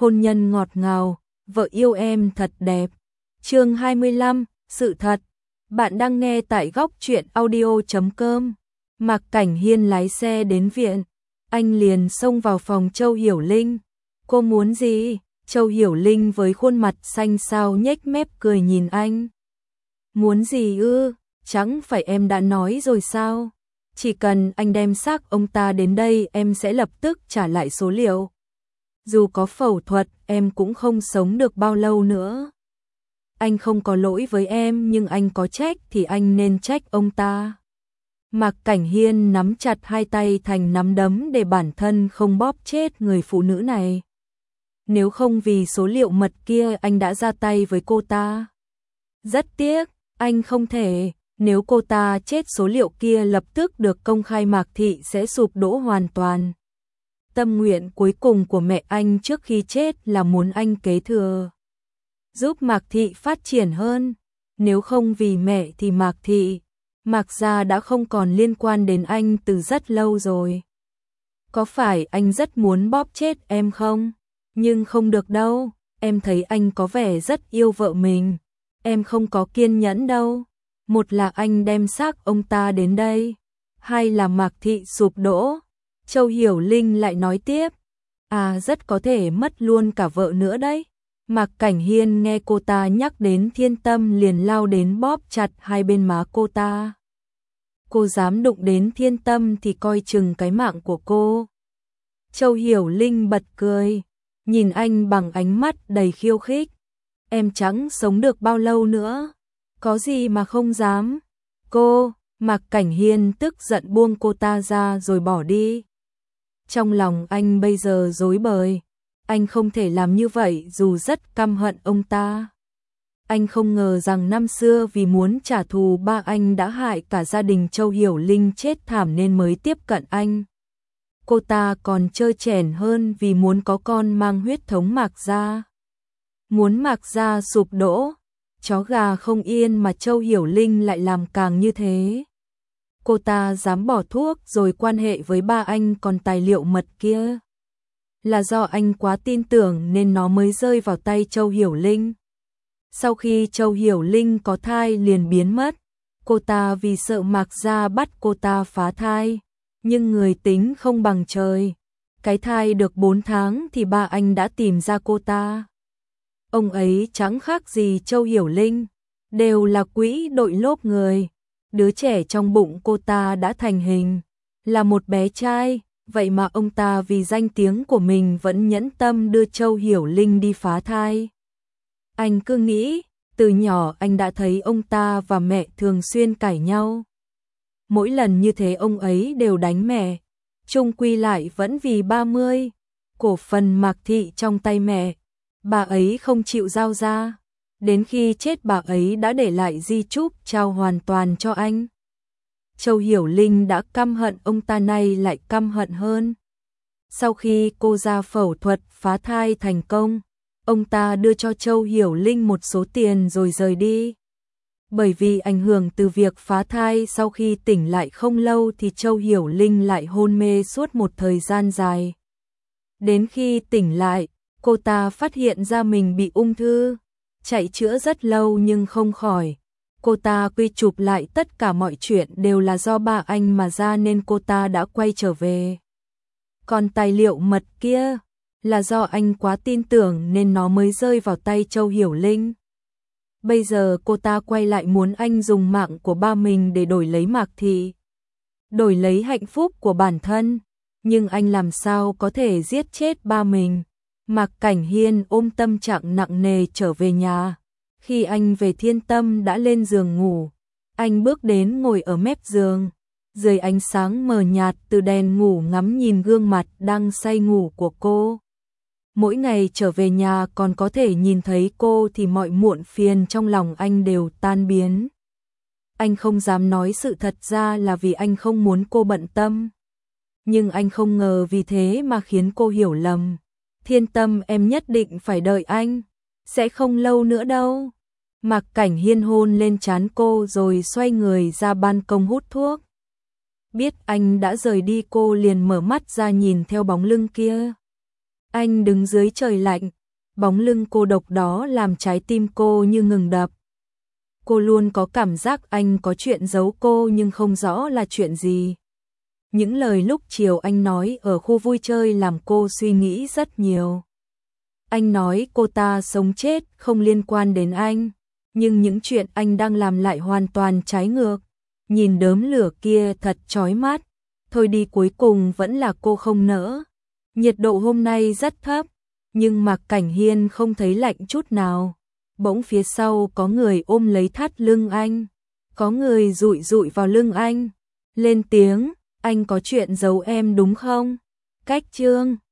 hôn nhân ngọt ngào, vợ yêu em thật đẹp. Chương 25, sự thật. Bạn đang nghe tại góc truyện audio.com. Mạc Cảnh Hiên lái xe đến viện, anh liền xông vào phòng Châu Hiểu Linh. Cô muốn gì? Châu Hiểu Linh với khuôn mặt xanh xao nhếch mép cười nhìn anh. Muốn gì ư? Chẳng phải em đã nói rồi sao? Chỉ cần anh đem xác ông ta đến đây em sẽ lập tức trả lại số liệu. Dù có phẫu thuật em cũng không sống được bao lâu nữa. Anh không có lỗi với em nhưng anh có trách thì anh nên trách ông ta. Mạc Cảnh Hiên nắm chặt hai tay thành nắm đấm để bản thân không bóp chết người phụ nữ này. Nếu không vì số liệu mật kia anh đã ra tay với cô ta. Rất tiếc, anh không thể. Nếu cô ta chết số liệu kia lập tức được công khai Mạc Thị sẽ sụp đổ hoàn toàn. Tâm nguyện cuối cùng của mẹ anh trước khi chết là muốn anh kế thừa, giúp Mạc Thị phát triển hơn. Nếu không vì mẹ thì Mạc Thị, Mạc gia đã không còn liên quan đến anh từ rất lâu rồi. Có phải anh rất muốn bóp chết em không? Nhưng không được đâu, em thấy anh có vẻ rất yêu vợ mình. Em không có kiên nhẫn đâu. Một là anh đem xác ông ta đến đây, hai là Mạc Thị sụp đổ. Châu Hiểu Linh lại nói tiếp, rất có thể mất luôn cả vợ nữa đấy. Mạc Cảnh Hiên nghe cô ta nhắc đến Thiên Tâm liền lao đến bóp chặt hai bên má cô ta. Cô dám đụng đến Thiên Tâm thì coi chừng cái mạng của cô. Châu Hiểu Linh bật cười, nhìn anh bằng ánh mắt đầy khiêu khích. Em chẳng sống được bao lâu nữa. Có gì mà không dám. Cô, Mạc Cảnh Hiên tức giận buông cô ta ra rồi bỏ đi. Trong lòng anh bây giờ rối bời. Anh không thể làm như vậy dù rất căm hận ông ta. Anh không ngờ rằng năm xưa vì muốn trả thù ba anh đã hại cả gia đình Châu Hiểu Linh chết thảm nên mới tiếp cận anh. Cô ta còn trơ trẽn hơn vì muốn có con mang huyết thống Mạc gia. Muốn Mạc gia sụp đổ. Chó gà không yên mà Châu Hiểu Linh lại làm càng như thế. Cô ta dám bỏ thuốc rồi quan hệ với ba anh, còn tài liệu mật kia là do anh quá tin tưởng nên nó mới rơi vào tay Châu Hiểu Linh. Sau khi Châu Hiểu Linh có thai liền biến mất. Cô ta vì sợ Mạc gia bắt cô ta phá thai. Nhưng người tính không bằng trời. Cái thai được 4 tháng thì ba anh đã tìm ra cô ta. Ông ấy chẳng khác gì Châu Hiểu Linh, đều là quỹ đội lốp người. Đứa trẻ trong bụng cô ta đã thành hình, là một bé trai, vậy mà ông ta vì danh tiếng của mình vẫn nhẫn tâm đưa Châu Hiểu Linh đi phá thai. Anh cứ nghĩ, từ nhỏ anh đã thấy ông ta và mẹ thường xuyên cãi nhau. Mỗi lần như thế ông ấy đều đánh mẹ, chung quy lại vẫn vì 30 cổ phần Mạc Thị trong tay mẹ. Bà ấy không chịu giao ra, đến khi chết bà ấy đã để lại di chúc trao hoàn toàn cho anh. Châu Hiểu Linh đã căm hận ông ta, nay lại căm hận hơn. Sau khi cô ra phẫu thuật phá thai thành công, ông ta đưa cho Châu Hiểu Linh một số tiền rồi rời đi. Bởi vì ảnh hưởng từ việc phá thai, sau khi tỉnh lại không lâu thì Châu Hiểu Linh lại hôn mê suốt một thời gian dài. Đến khi tỉnh lại, cô ta phát hiện ra mình bị ung thư, chạy chữa rất lâu nhưng không khỏi. Cô ta quy chụp lại tất cả mọi chuyện đều là do ba anh mà ra nên cô ta đã quay trở về. Còn tài liệu mật kia là do anh quá tin tưởng nên nó mới rơi vào tay Châu Hiểu Linh. Bây giờ cô ta quay lại muốn anh dùng mạng của ba mình để đổi lấy Mạc Thị, đổi lấy hạnh phúc của bản thân. Nhưng anh làm sao có thể giết chết ba mình? Mạc Cảnh Hiên ôm tâm trạng nặng nề trở về nhà. Khi anh về Thiên Tâm đã lên giường ngủ. Anh bước đến ngồi ở mép giường. Dưới ánh sáng mờ nhạt từ đèn ngủ ngắm nhìn gương mặt đang say ngủ của cô. Mỗi ngày trở về nhà còn có thể nhìn thấy cô thì mọi muộn phiền trong lòng anh đều tan biến. Anh không dám nói sự thật ra là vì anh không muốn cô bận tâm. Nhưng anh không ngờ vì thế mà khiến cô hiểu lầm. Thiên Tâm, em nhất định phải đợi anh, sẽ không lâu nữa đâu. Mạc Cảnh Hiên hôn lên trán cô rồi xoay người ra ban công hút thuốc. Biết anh đã rời đi, cô liền mở mắt ra nhìn theo bóng lưng kia. Anh đứng dưới trời lạnh, bóng lưng cô độc đó làm trái tim cô như ngừng đập. Cô luôn có cảm giác anh có chuyện giấu cô nhưng không rõ là chuyện gì. Những lời lúc chiều anh nói ở khu vui chơi làm cô suy nghĩ rất nhiều. Anh nói cô ta sống chết không liên quan đến anh, nhưng những chuyện anh đang làm lại hoàn toàn trái ngược. Nhìn đốm lửa kia thật chói mắt, thôi đi cuối cùng vẫn là cô không nỡ. Nhiệt độ hôm nay rất thấp, nhưng Mạc Cảnh Hiên không thấy lạnh chút nào. Bỗng phía sau có người ôm lấy thắt lưng anh, có người dụi dụi vào lưng anh, lên tiếng, anh có chuyện giấu em đúng không? Cách Trương